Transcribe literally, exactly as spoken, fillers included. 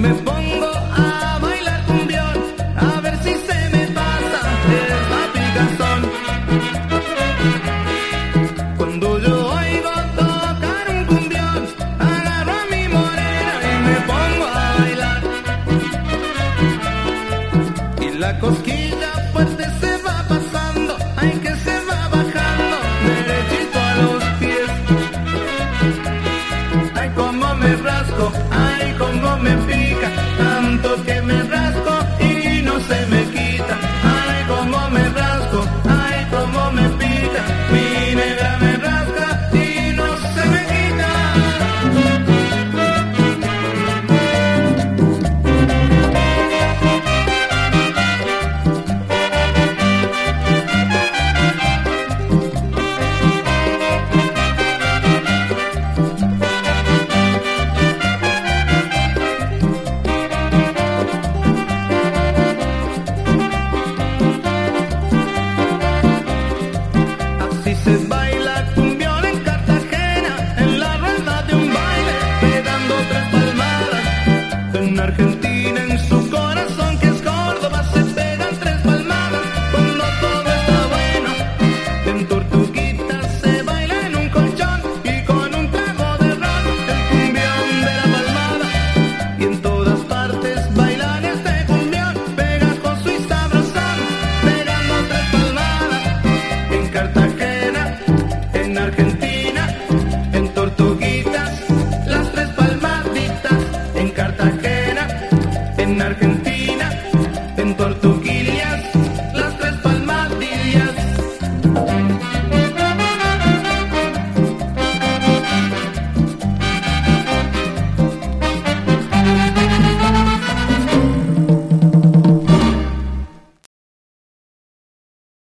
me pongo a bailar cumbión, a ver si se me pasa esta picazón. Cuando yo oigo tocar un cumbión, agarro a mi morena y me pongo a bailar. Y la cosquilla fuerte se va pasando, ay que se va bajando derechito a los pies. Ay como me rasco, ay como me pica, tanto que me rasco y no se me quita. Ay como me rasco, ay como me pica, mi negra me rasca y no se me quita. Así se baila cumbión en Cartagena, en la rueda de un baile, pegando tres palmadas. En Argentina, en su corazón que es Córdoba, se pegan tres palmadas cuando todo está bueno. En Tortuguita se baila en un colchón y con un trago de ron, el cumbión de la palmada. Y en todas partes bailan este cumbión, pegajoso y sabrosón, pegando tres palmadas. En Cartagena, en Argentina, en Tortuguitas, las tres palmaditas. En Cartagena, en Argentina, en Tortuguitas.